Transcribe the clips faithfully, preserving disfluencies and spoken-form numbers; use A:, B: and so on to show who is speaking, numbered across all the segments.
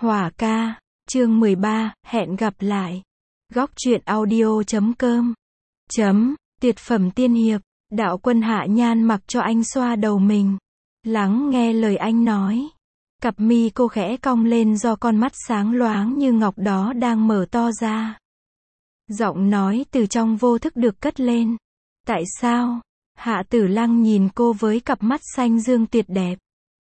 A: Hỏa ca, chương mười ba, hẹn gặp lại. Góc truyện audio chấm com. Chấm, tuyệt phẩm tiên hiệp, đạo quân Hạ Nhan mặc cho anh xoa đầu mình. Lắng nghe lời anh nói. Cặp mi cô khẽ cong lên do con mắt sáng loáng như ngọc đó đang mở to ra. Giọng nói từ trong vô thức được cất lên. Tại sao? Hạ Tử Lăng nhìn cô với cặp mắt xanh dương tuyệt đẹp.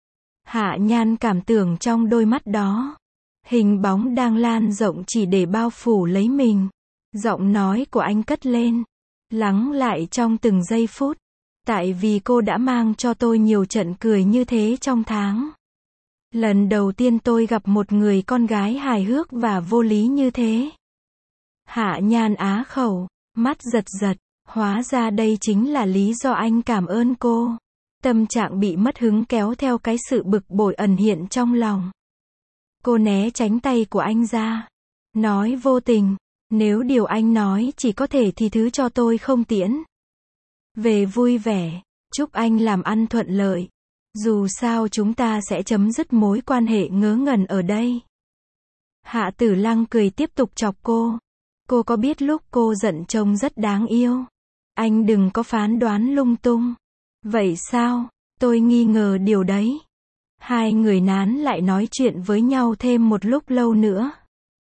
A: Hạ Nhan cảm tưởng trong đôi mắt đó, hình bóng đang lan rộng chỉ để bao phủ lấy mình. Giọng nói của anh cất lên, lắng lại trong từng giây phút. Tại vì cô đã mang cho tôi nhiều trận cười như thế trong tháng. Lần đầu tiên tôi gặp một người con gái hài hước và vô lý như thế. Hạ Nhan á khẩu, mắt giật giật, hóa ra đây chính là lý do anh cảm ơn cô. Tâm trạng bị mất hứng kéo theo cái sự bực bội ẩn hiện trong lòng. Cô né tránh tay của anh ra, nói vô tình, nếu điều anh nói chỉ có thể thì thứ cho tôi không tiễn. Về vui vẻ, chúc anh làm ăn thuận lợi. Dù sao chúng ta sẽ chấm dứt mối quan hệ ngớ ngẩn ở đây. Hạ Tử Lăng cười tiếp tục chọc cô. Cô có biết lúc cô giận trông rất đáng yêu. Anh đừng có phán đoán lung tung. Vậy sao? Tôi nghi ngờ điều đấy. Hai người nán lại nói chuyện với nhau thêm một lúc lâu nữa.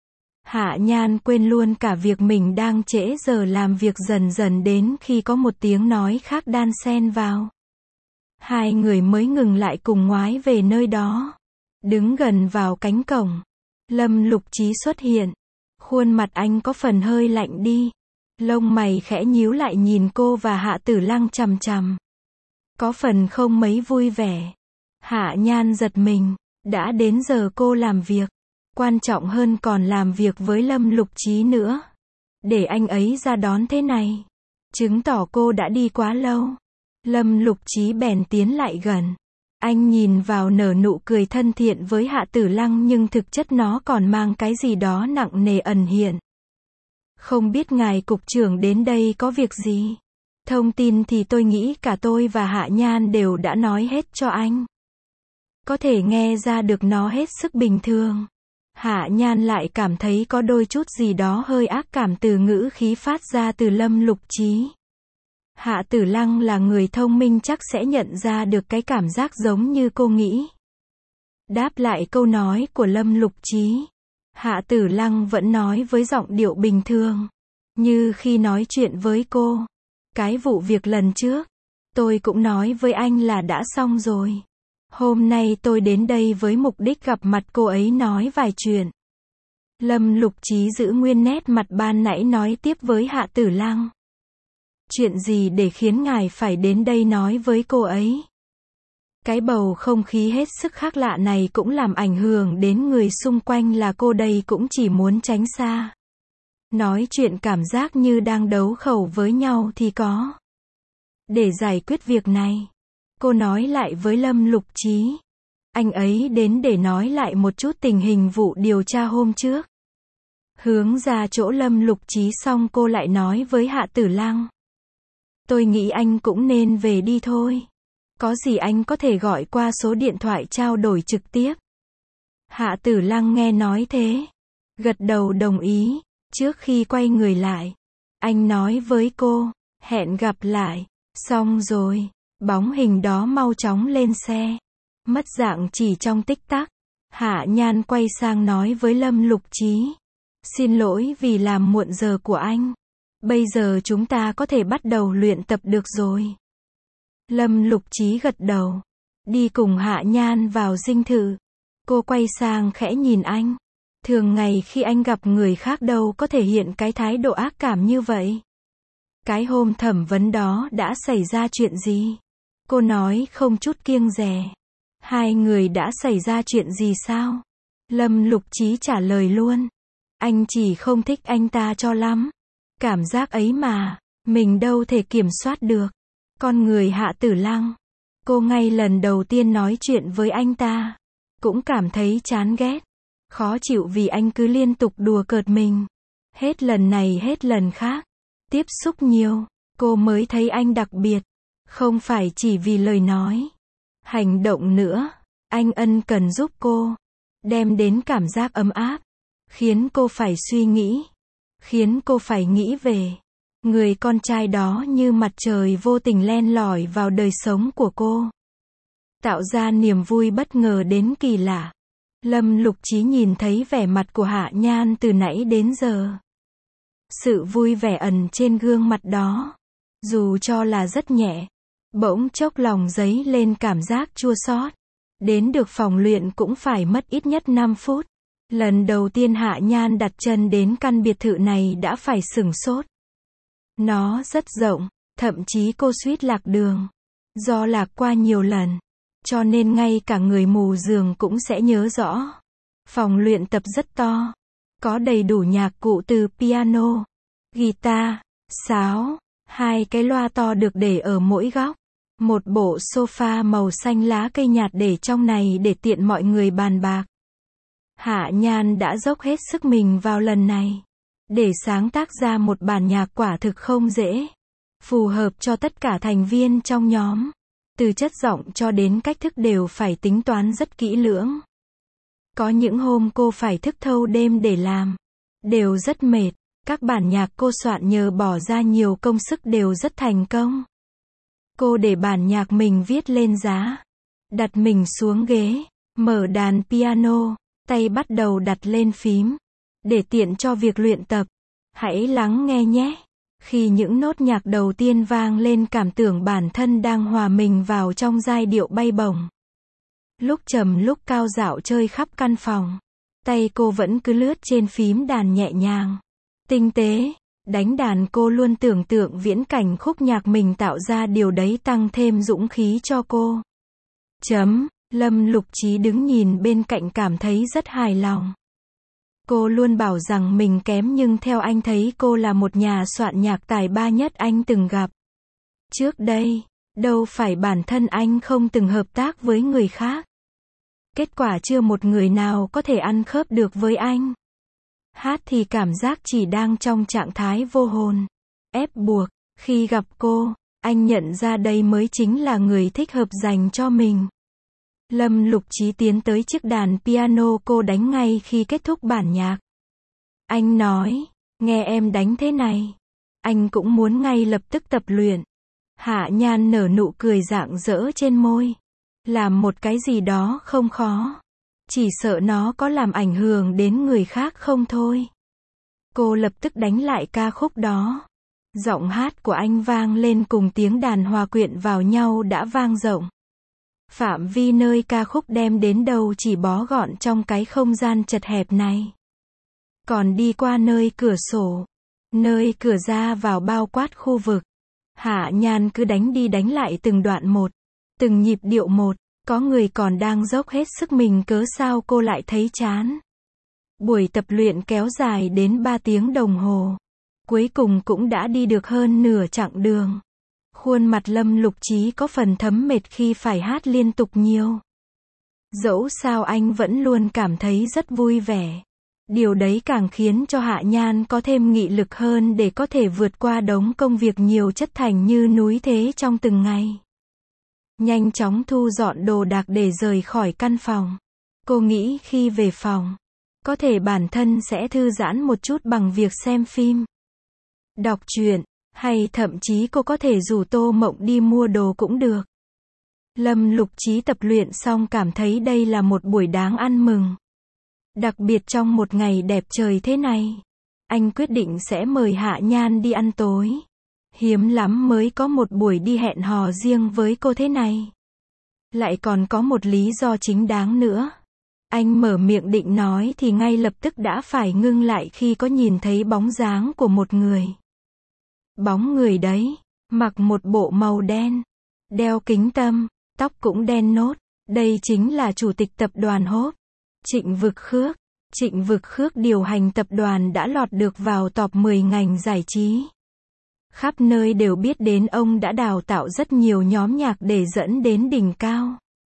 A: Hạ Nhan quên luôn cả việc mình đang trễ giờ làm việc, dần dần đến khi có một tiếng nói khác đan xen vào. Hai người mới ngừng lại cùng ngoái về nơi đó. Đứng gần vào cánh cổng, Lâm Lục Chí xuất hiện. Khuôn mặt anh có phần hơi lạnh đi. Lông mày khẽ nhíu lại nhìn cô và Hạ Tử Lăng chằm chằm. Có phần không mấy vui vẻ. Hạ Nhan giật mình, đã đến giờ cô làm việc. Quan trọng hơn còn làm việc với Lâm Lục Chí nữa. Để anh ấy ra đón thế này, chứng tỏ cô đã đi quá lâu. Lâm Lục Chí bèn tiến lại gần. Anh nhìn vào nở nụ cười thân thiện với Hạ Tử Lăng, nhưng thực chất nó còn mang cái gì đó nặng nề ẩn hiện. Không biết ngài cục trưởng đến đây có việc gì? Thông tin thì tôi nghĩ cả tôi và Hạ Nhan đều đã nói hết cho anh. Có thể nghe ra được nó hết sức bình thường. Hạ Nhan lại cảm thấy có đôi chút gì đó hơi ác cảm từ ngữ khí phát ra từ Lâm Lục Chí. Hạ Tử Lăng là người thông minh, chắc sẽ nhận ra được cái cảm giác giống như cô nghĩ. Đáp lại câu nói của Lâm Lục Chí, Hạ Tử Lăng vẫn nói với giọng điệu bình thường, như khi nói chuyện với cô. Cái vụ việc lần trước, tôi cũng nói với anh là đã xong rồi. Hôm nay tôi đến đây với mục đích gặp mặt cô ấy nói vài chuyện. Lâm Lục Chí giữ nguyên nét mặt ban nãy nói tiếp với Hạ Tử Lăng. Chuyện gì để khiến ngài phải đến đây nói với cô ấy? Cái bầu không khí hết sức khác lạ này cũng làm ảnh hưởng đến người xung quanh, là cô đây cũng chỉ muốn tránh xa. Nói chuyện cảm giác như đang đấu khẩu với nhau thì có. Để giải quyết việc này, cô nói lại với Lâm Lục Chí. Anh ấy đến để nói lại một chút tình hình vụ điều tra hôm trước. Hướng ra chỗ Lâm Lục Chí xong cô lại nói với Hạ Tử Lăng. Tôi nghĩ anh cũng nên về đi thôi. Có gì anh có thể gọi qua số điện thoại trao đổi trực tiếp. Hạ Tử Lăng nghe nói thế, gật đầu đồng ý. Trước khi quay người lại, anh nói với cô, hẹn gặp lại. Xong rồi, bóng hình đó mau chóng lên xe, mất dạng chỉ trong tích tắc. Hạ Nhan quay sang nói với Lâm Lục Chí. Xin lỗi vì làm muộn giờ của anh. Bây giờ chúng ta có thể bắt đầu luyện tập được rồi. Lâm Lục Chí gật đầu, đi cùng Hạ Nhan vào dinh thự. Cô quay sang khẽ nhìn anh. Thường ngày khi anh gặp người khác đâu có thể hiện cái thái độ ác cảm như vậy. Cái hôm thẩm vấn đó đã xảy ra chuyện gì? Cô nói không chút kiêng dè. Hai người đã xảy ra chuyện gì sao? Lâm Lục Chí trả lời luôn. Anh chỉ không thích anh ta cho lắm. Cảm giác ấy mà, mình đâu thể kiểm soát được. Con người Hạ Tử Lăng, cô ngay lần đầu tiên nói chuyện với anh ta, cũng cảm thấy chán ghét, khó chịu vì anh cứ liên tục đùa cợt mình. Hết lần này hết lần khác, tiếp xúc nhiều, cô mới thấy anh đặc biệt. Không phải chỉ vì lời nói, hành động nữa. Anh ân cần giúp cô. đem đến cảm giác ấm áp, khiến cô phải suy nghĩ, khiến cô phải nghĩ về người con trai đó như mặt trời vô tình len lỏi vào đời sống của cô, tạo ra niềm vui bất ngờ đến kỳ lạ. Lâm Lục Trí nhìn thấy vẻ mặt của Hạ Nhan từ nãy đến giờ. Sự vui vẻ ẩn trên gương mặt đó, dù cho là rất nhẹ, bỗng chốc lòng dấy lên cảm giác chua xót. Đến được phòng luyện cũng phải mất ít nhất năm phút. Lần đầu tiên Hạ Nhan đặt chân đến căn biệt thự này đã phải sửng sốt. Nó rất rộng, thậm chí cô suýt lạc đường. Do lạc qua nhiều lần, cho nên ngay cả người mù giường cũng sẽ nhớ rõ. Phòng luyện tập rất to, có đầy đủ nhạc cụ từ piano, guitar, sáo, hai cái loa to được để ở mỗi góc. Một bộ sofa màu xanh lá cây nhạt để trong này để tiện mọi người bàn bạc. Hạ Nhan đã dốc hết sức mình vào lần này, để sáng tác ra một bản nhạc quả thực không dễ, phù hợp cho tất cả thành viên trong nhóm. Từ chất giọng cho đến cách thức đều phải tính toán rất kỹ lưỡng. Có những hôm cô phải thức thâu đêm để làm, đều rất mệt. Các bản nhạc cô soạn nhờ bỏ ra nhiều công sức đều rất thành công. Cô để bản nhạc mình viết lên giá, đặt mình xuống ghế, mở đàn piano, tay bắt đầu đặt lên phím, để tiện cho việc luyện tập. Hãy lắng nghe nhé. Khi những nốt nhạc đầu tiên vang lên, cảm tưởng bản thân đang hòa mình vào trong giai điệu bay bổng. Lúc trầm lúc cao dạo chơi khắp căn phòng, tay cô vẫn cứ lướt trên phím đàn nhẹ nhàng, tinh tế. Đánh đàn cô luôn tưởng tượng viễn cảnh khúc nhạc mình tạo ra, điều đấy tăng thêm dũng khí cho cô. Chấm, Lâm Lục Trí đứng nhìn bên cạnh cảm thấy rất hài lòng. Cô luôn bảo rằng mình kém nhưng theo anh thấy cô là một nhà soạn nhạc tài ba nhất anh từng gặp. Trước đây, đâu phải bản thân anh không từng hợp tác với người khác. Kết quả chưa một người nào có thể ăn khớp được với anh. Hát thì cảm giác chỉ đang trong trạng thái vô hồn, ép buộc. Khi gặp cô, anh nhận ra đây mới chính là người thích hợp dành cho mình. Lâm Lục Trí tiến tới chiếc đàn piano cô đánh ngay khi kết thúc bản nhạc. Anh nói, nghe em đánh thế này, anh cũng muốn ngay lập tức tập luyện. Hạ Nhan nở nụ cười rạng rỡ trên môi. Làm một cái gì đó không khó, chỉ sợ nó có làm ảnh hưởng đến người khác không thôi. Cô lập tức đánh lại ca khúc đó. Giọng hát của anh vang lên cùng tiếng đàn hòa quyện vào nhau đã vang rộng. Phạm vi nơi ca khúc đem đến đâu chỉ bó gọn trong cái không gian chật hẹp này. Còn đi qua nơi cửa sổ, nơi cửa ra vào bao quát khu vực. Hạ Nhan cứ đánh đi đánh lại từng đoạn một, từng nhịp điệu một. Có người còn đang dốc hết sức mình, cớ sao cô lại thấy chán. Buổi tập luyện kéo dài đến ba tiếng đồng hồ. Cuối cùng cũng đã đi được hơn nửa chặng đường. Khuôn mặt Lâm Lục Trí có phần thấm mệt khi phải hát liên tục nhiều. Dẫu sao anh vẫn luôn cảm thấy rất vui vẻ. Điều đấy càng khiến cho Hạ Nhan có thêm nghị lực hơn để có thể vượt qua đống công việc nhiều chất thành như núi thế trong từng ngày. Nhanh chóng thu dọn đồ đạc để rời khỏi căn phòng. Cô nghĩ khi về phòng, có thể bản thân sẽ thư giãn một chút bằng việc xem phim, đọc truyện, hay thậm chí cô có thể rủ Tô Mộng đi mua đồ cũng được. Lâm Lục Trí tập luyện xong cảm thấy đây là một buổi đáng ăn mừng. Đặc biệt trong một ngày đẹp trời thế này, anh quyết định sẽ mời Hạ Nhan đi ăn tối. Hiếm lắm mới có một buổi đi hẹn hò riêng với cô thế này. Lại còn có một lý do chính đáng nữa. Anh mở miệng định nói thì ngay lập tức đã phải ngưng lại khi có nhìn thấy bóng dáng của một người. Bóng người đấy, mặc một bộ màu đen, đeo kính tâm, tóc cũng đen nốt. Đây chính là chủ tịch tập đoàn Hốp, Trịnh Vực Khước. Trịnh Vực Khước điều hành tập đoàn đã lọt được vào top mười ngành giải trí. Khắp nơi đều biết đến ông đã đào tạo rất nhiều nhóm nhạc để dẫn đến đỉnh cao.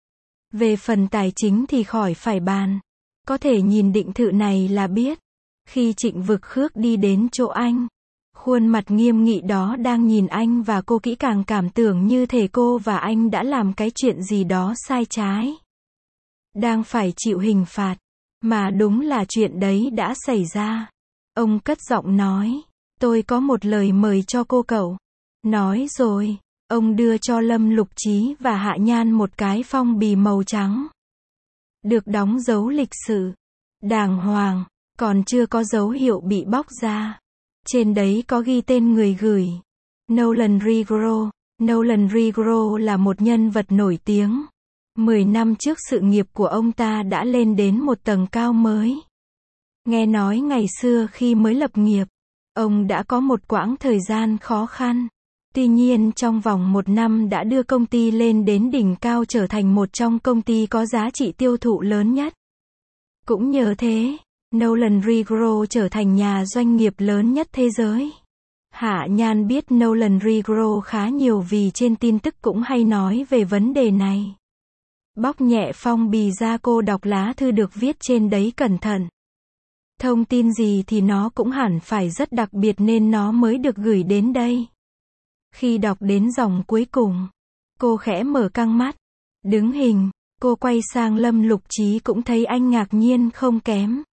A: Về phần tài chính thì khỏi phải bàn. Có thể nhìn định thự này là biết. Khi Trịnh Vực Khước đi đến chỗ anh, khuôn mặt nghiêm nghị đó đang nhìn anh và cô kỹ càng, cảm tưởng như thể cô và anh đã làm cái chuyện gì đó sai trái, đang phải chịu hình phạt. Mà đúng là chuyện đấy đã xảy ra. Ông cất giọng nói, tôi có một lời mời cho cô cậu. Nói rồi, ông đưa cho Lâm Lục Trí và Hạ Nhan một cái phong bì màu trắng. Được đóng dấu lịch sự. Đàng hoàng, còn chưa có dấu hiệu bị bóc ra. Trên đấy có ghi tên người gửi. Nolan Rigro. Nolan Rigro là một nhân vật nổi tiếng. Mười năm trước sự nghiệp của ông ta đã lên đến một tầng cao mới. Nghe nói ngày xưa khi mới lập nghiệp, ông đã có một quãng thời gian khó khăn. Tuy nhiên trong vòng một năm đã đưa công ty lên đến đỉnh cao, trở thành một trong công ty có giá trị tiêu thụ lớn nhất. Cũng nhờ thế, Nolan Rigro trở thành nhà doanh nghiệp lớn nhất thế giới. Hạ Nhan biết Nolan Rigro khá nhiều vì trên tin tức cũng hay nói về vấn đề này. Bóc nhẹ phong bì ra, cô đọc lá thư được viết trên đấy cẩn thận. Thông tin gì thì nó cũng hẳn phải rất đặc biệt nên nó mới được gửi đến đây. Khi đọc đến dòng cuối cùng, cô khẽ mở căng mắt. Đứng hình, cô quay sang Lâm Lục Trí cũng thấy anh ngạc nhiên không kém.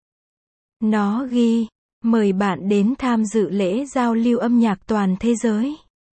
A: Nó ghi, mời bạn đến tham dự lễ giao lưu âm nhạc toàn thế giới.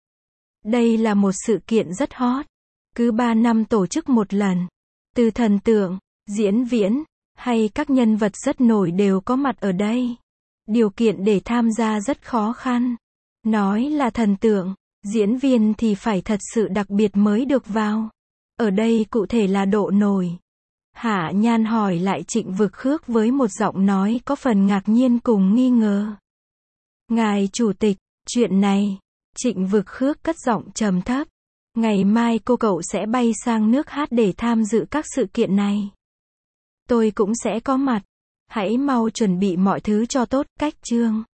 A: Đây là một sự kiện rất hot. Cứ ba năm tổ chức một lần. Từ thần tượng, diễn viên, hay các nhân vật rất nổi đều có mặt ở đây. Điều kiện để tham gia rất khó khăn. Nói là thần tượng, diễn viên thì phải thật sự đặc biệt mới được vào. Ở đây cụ thể là độ nổi. Hạ Nhan hỏi lại Trịnh Vực Khước với một giọng nói có phần ngạc nhiên cùng nghi ngờ. Ngài Chủ tịch, chuyện này, Trịnh Vực Khước cất giọng trầm thấp. Ngày mai cô cậu sẽ bay sang nước hát để tham dự các sự kiện này. Tôi cũng sẽ có mặt. Hãy mau chuẩn bị mọi thứ cho tốt, cách chương.